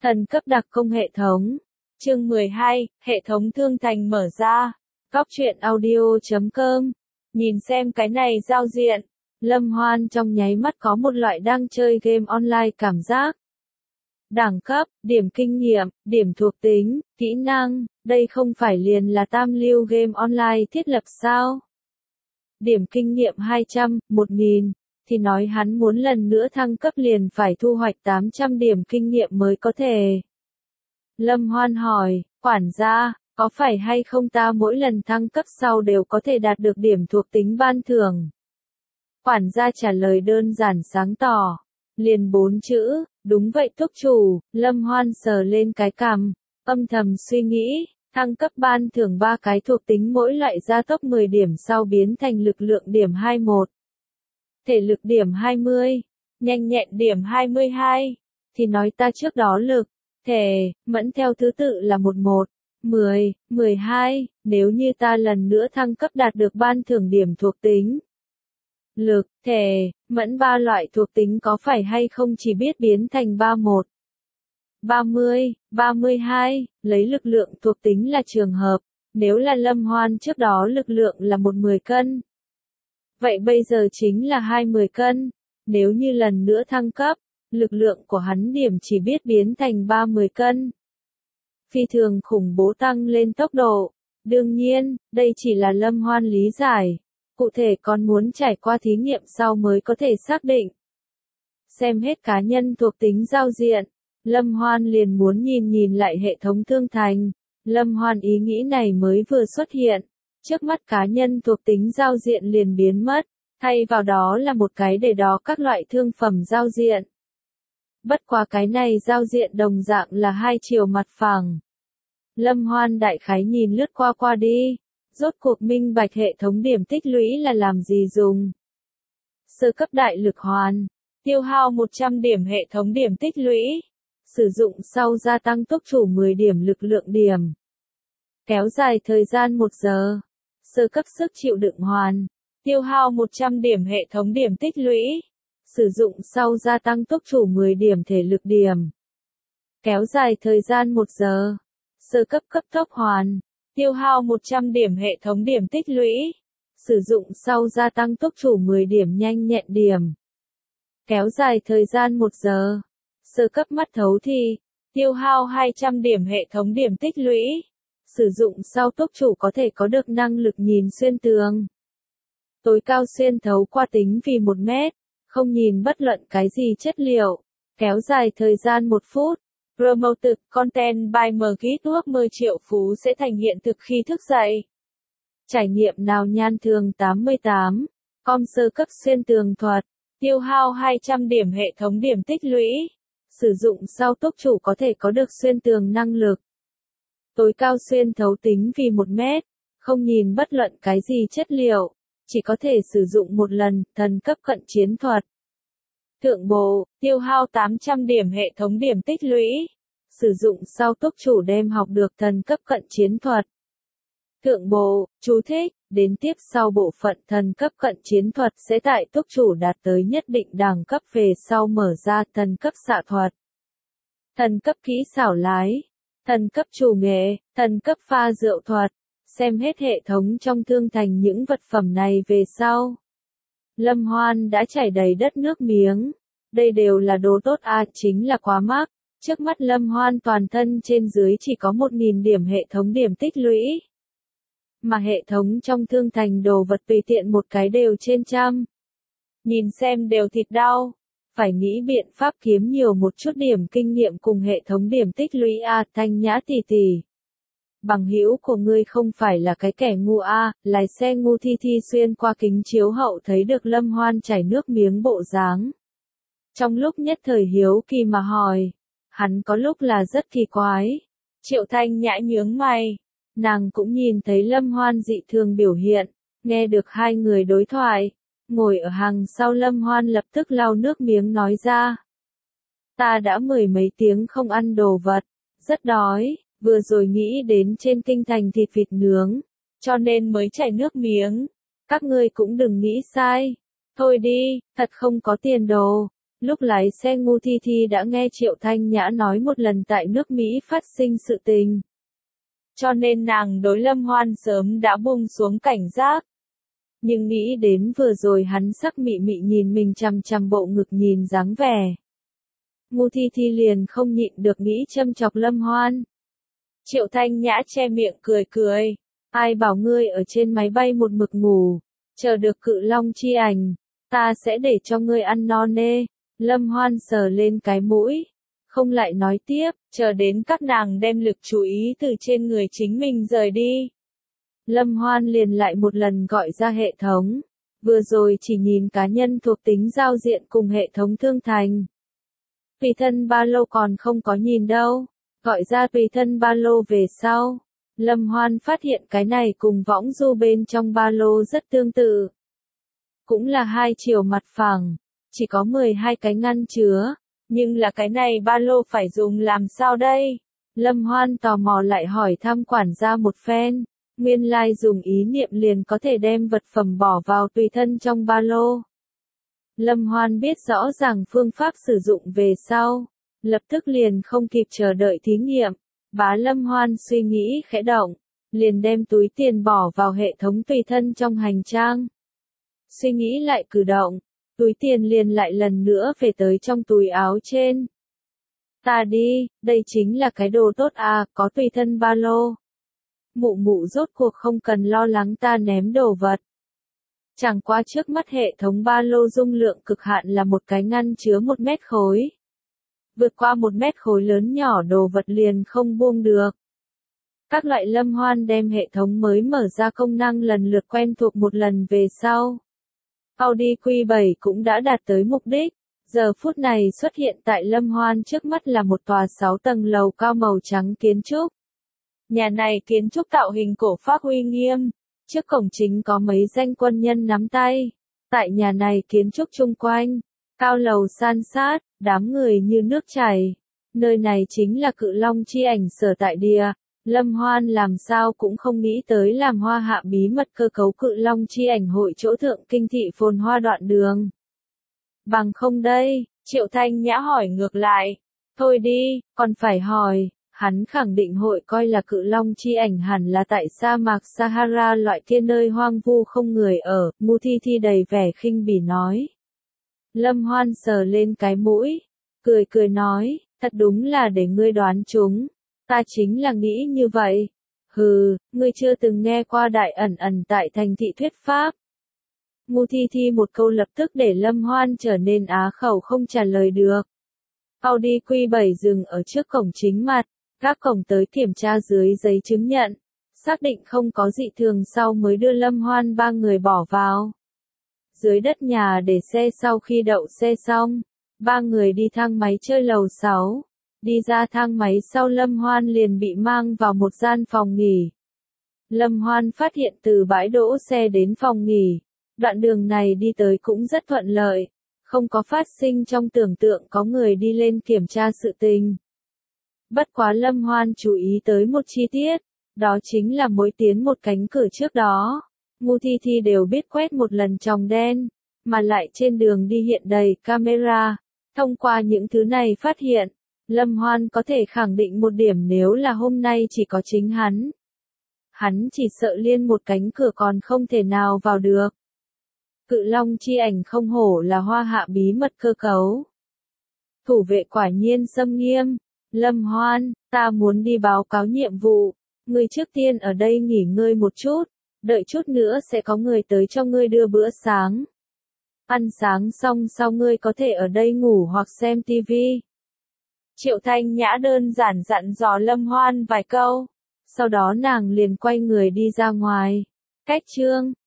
Thần cấp đặc công hệ thống. Chương 12, hệ thống thương thành mở ra. Góc truyện audio.com. Nhìn xem cái này giao diện. Lâm Hoan trong nháy mắt có một loại đang chơi game online cảm giác. Đẳng cấp, điểm kinh nghiệm, điểm thuộc tính, kỹ năng, đây không phải liền là tam lưu game online thiết lập sao? Điểm kinh nghiệm 200, 1000, thì nói hắn muốn lần nữa thăng cấp liền phải thu hoạch 800 điểm kinh nghiệm mới có thể. Lâm Hoan hỏi, quản gia, có phải hay không ta mỗi lần thăng cấp sau đều có thể đạt được điểm thuộc tính ban thưởng? Quản gia trả lời đơn giản sáng tỏ, liền 4 chữ, đúng vậy túc chủ. Lâm Hoan sờ lên cái cằm, âm thầm suy nghĩ, thăng cấp ban thưởng 3 cái thuộc tính mỗi loại gia tốc 10 điểm sau biến thành lực lượng điểm 21, thể lực điểm 20, nhanh nhẹn điểm 22, thì nói ta trước đó lực, thể, mẫn theo thứ tự là 11, 10, 12, nếu như ta lần nữa thăng cấp đạt được ban thưởng điểm thuộc tính. Lực, thể, mẫn 3 loại thuộc tính có phải hay không chỉ biết biến thành 31, 30, 32, lấy lực lượng thuộc tính là trường hợp, nếu là Lâm Hoan trước đó lực lượng là 10 cân. Vậy bây giờ chính là 20 cân, nếu như lần nữa thăng cấp, lực lượng của hắn điểm chỉ biết biến thành 30 cân. Phi thường khủng bố tăng lên tốc độ, đương nhiên, đây chỉ là Lâm Hoan lý giải. Cụ thể còn muốn trải qua thí nghiệm sau mới có thể xác định. Xem hết cá nhân thuộc tính giao diện, Lâm Hoan liền muốn nhìn lại hệ thống thương thành. Lâm Hoan ý nghĩ này mới vừa xuất hiện, trước mắt cá nhân thuộc tính giao diện liền biến mất, thay vào đó là một cái để đó các loại thương phẩm giao diện. Bất quá cái này giao diện đồng dạng là hai chiều mặt phẳng. Lâm Hoan đại khái nhìn lướt qua đi. Rốt cuộc minh bạch hệ thống điểm tích lũy là làm gì dùng. Sơ cấp đại lực hoàn, tiêu hao 100 điểm hệ thống điểm tích lũy, sử dụng sau gia tăng túc chủ 10 điểm lực lượng điểm. Kéo dài thời gian 1 giờ. Sơ cấp sức chịu đựng hoàn, tiêu hao 100 điểm hệ thống điểm tích lũy, sử dụng sau gia tăng túc chủ 10 điểm thể lực điểm. Kéo dài thời gian 1 giờ. Sơ cấp cấp tốc hoàn, tiêu hao 100 điểm hệ thống điểm tích lũy, sử dụng sau gia tăng túc chủ 10 điểm nhanh nhẹn điểm. Kéo dài thời gian 1 giờ. Sơ cấp mắt thấu thị, tiêu hao 200 điểm hệ thống điểm tích lũy, sử dụng sau túc chủ có thể có được năng lực nhìn xuyên tường. Tối cao xuyên thấu qua tính vì 1 mét, không nhìn bất luận cái gì chất liệu, kéo dài thời gian 1 phút. Promoted Content by Margit ước mơ triệu phú sẽ thành hiện thực khi thức dậy. Trải nghiệm nào nhan thường 88. Com sơ cấp xuyên tường thuật. Tiêu hao 200 điểm hệ thống điểm tích lũy. Sử dụng sau túc chủ có thể có được xuyên tường năng lực. Tối cao xuyên thấu tính vì 1 mét. Không nhìn bất luận cái gì chất liệu. Chỉ có thể sử dụng một lần, thần cấp cận chiến thuật. Thượng bộ, tiêu hao 800 điểm hệ thống điểm tích lũy. Sử dụng sau túc chủ đem học được thần cấp cận chiến thuật. Thượng bộ, chú thích, đến tiếp sau bộ phận thần cấp cận chiến thuật sẽ tại túc chủ đạt tới nhất định đẳng cấp về sau mở ra thần cấp xạ thuật. Thần cấp kỹ xảo lái. Thần cấp chủ nghệ, thần cấp pha rượu thuật. Xem hết hệ thống trong thương thành những vật phẩm này về sau. Lâm Hoan đã chảy đầy đất nước miếng. Đây đều là đồ tốt chính là quá mắc. Trước mắt Lâm Hoan toàn thân trên dưới chỉ có 1000 điểm hệ thống điểm tích lũy. Mà hệ thống trong thương thành đồ vật tùy tiện một cái đều trên trăm. Nhìn xem đều thịt đau. Phải nghĩ biện pháp kiếm nhiều một chút điểm kinh nghiệm cùng hệ thống điểm tích lũy Thanh Nhã tỷ tỷ. Bằng hữu của ngươi không phải là cái kẻ ngu lái xe ngu thi xuyên qua kính chiếu hậu thấy được Lâm Hoan chảy nước miếng bộ dáng. Trong lúc nhất thời hiếu kỳ mà hỏi, hắn có lúc là rất kỳ quái. Triệu Thanh Nhã nhướng mày, nàng cũng nhìn thấy Lâm Hoan dị thường biểu hiện, nghe được hai người đối thoại, ngồi ở hàng sau Lâm Hoan lập tức lau nước miếng nói ra. Ta đã 10 mấy tiếng không ăn đồ vật, rất đói. Vừa rồi nghĩ đến trên kinh thành thịt vịt nướng, cho nên mới chảy nước miếng. Các ngươi cũng đừng nghĩ sai. Thôi đi, thật không có tiền đồ. Lúc lái xe Ngô Thi Thi đã nghe Triệu Thanh Nhã nói một lần tại nước Mỹ phát sinh sự tình. Cho nên nàng đối Lâm Hoan sớm đã buông xuống cảnh giác. Nhưng nghĩ đến vừa rồi hắn sắc mị mị nhìn mình chằm chằm bộ ngực nhìn dáng vẻ. Ngô Thi Thi liền không nhịn được nghĩ châm chọc Lâm Hoan. Triệu Thanh Nhã che miệng cười cười. Ai bảo ngươi ở trên máy bay một mực ngủ, chờ được Cự Long chi ảnh, ta sẽ để cho ngươi ăn no nê. Lâm Hoan sờ lên cái mũi, không lại nói tiếp, chờ đến các nàng đem lực chú ý từ trên người chính mình rời đi. Lâm Hoan liền lại một lần gọi ra hệ thống, vừa rồi chỉ nhìn cá nhân thuộc tính giao diện cùng hệ thống thương thành. Tùy thân ba lô còn không có nhìn đâu, gọi ra tùy thân ba lô về sau. Lâm Hoan phát hiện cái này cùng võng du bên trong ba lô rất tương tự. Cũng là hai chiều mặt phẳng, chỉ có 12 cái ngăn chứa, nhưng là cái này ba lô phải dùng làm sao đây? Lâm Hoan tò mò lại hỏi thăm quản gia một phen, nguyên lai dùng ý niệm liền có thể đem vật phẩm bỏ vào tùy thân trong ba lô. Lâm Hoan biết rõ ràng phương pháp sử dụng về sau, lập tức liền không kịp chờ đợi thí nghiệm. Bá Lâm Hoan suy nghĩ khẽ động, liền đem túi tiền bỏ vào hệ thống tùy thân trong hành trang. Suy nghĩ lại cử động, túi tiền liền lại lần nữa về tới trong túi áo trên. Ta đi, đây chính là cái đồ tốt à, có tùy thân ba lô. Mụ mụ rốt cuộc không cần lo lắng ta ném đồ vật. Chẳng qua trước mắt hệ thống ba lô dung lượng cực hạn là một cái ngăn chứa 1 mét khối. Vượt qua 1 mét khối lớn nhỏ đồ vật liền không buông được. Các loại Lâm Hoan đem hệ thống mới mở ra công năng lần lượt quen thuộc một lần về sau. Audi Q7 cũng đã đạt tới mục đích. Giờ phút này xuất hiện tại Lâm Hoan trước mắt là một tòa 6 tầng lầu cao màu trắng kiến trúc. Nhà này kiến trúc tạo hình cổ Pháp uy nghiêm. Trước cổng chính có mấy danh quân nhân nắm tay. Tại nhà này kiến trúc chung quanh, cao lầu san sát, đám người như nước chảy. Nơi này chính là Cự Long chi ảnh sở tại địa. Lâm Hoan làm sao cũng không nghĩ tới làm Hoa Hạ bí mật cơ cấu Cự Long chi ảnh hội chỗ thượng kinh thị phồn hoa đoạn đường. Bằng không đây, Triệu Thanh Nhã hỏi ngược lại. Thôi đi, còn phải hỏi. Hắn khẳng định hội coi là Cự Long chi ảnh hẳn là tại sa mạc Sahara loại kia nơi hoang vu không người ở. Ngô Thi Thi đầy vẻ khinh bỉ nói. Lâm Hoan sờ lên cái mũi, cười cười nói, thật đúng là để ngươi đoán chúng. Ta chính là nghĩ như vậy. Hừ, ngươi chưa từng nghe qua đại ẩn ẩn tại thành thị thuyết pháp. Ngô Thi Thi một câu lập tức để Lâm Hoan trở nên á khẩu không trả lời được. Audi Q7 dừng ở trước cổng chính mặt, các cổng tới kiểm tra dưới giấy chứng nhận, xác định không có dị thường sau mới đưa Lâm Hoan 3 người bỏ vào. Dưới đất nhà để xe sau khi đậu xe xong, 3 người đi thang máy chơi lầu 6. Đi ra thang máy sau Lâm Hoan liền bị mang vào một gian phòng nghỉ. Lâm Hoan phát hiện từ bãi đỗ xe đến phòng nghỉ, đoạn đường này đi tới cũng rất thuận lợi, không có phát sinh trong tưởng tượng có người đi lên kiểm tra sự tình. Bất quá Lâm Hoan chú ý tới một chi tiết, đó chính là mỗi tiến một cánh cửa trước đó. Ngô Thi Thi đều biết quét một lần tròng đen, mà lại trên đường đi hiện đầy camera. Thông qua những thứ này phát hiện, Lâm Hoan có thể khẳng định một điểm nếu là hôm nay chỉ có chính hắn. Hắn chỉ sợ liên một cánh cửa còn không thể nào vào được. Cự Long chi ảnh không hổ là Hoa Hạ bí mật cơ cấu. Thủ vệ quả nhiên xâm nghiêm. Lâm Hoan, ta muốn đi báo cáo nhiệm vụ. Ngươi trước tiên ở đây nghỉ ngơi một chút. Đợi chút nữa sẽ có người tới cho ngươi đưa bữa sáng. Ăn sáng xong sau ngươi có thể ở đây ngủ hoặc xem tivi. Triệu Thanh Nhã đơn giản dặn dò Lâm Hoan vài câu. Sau đó nàng liền quay người đi ra ngoài. Cách chương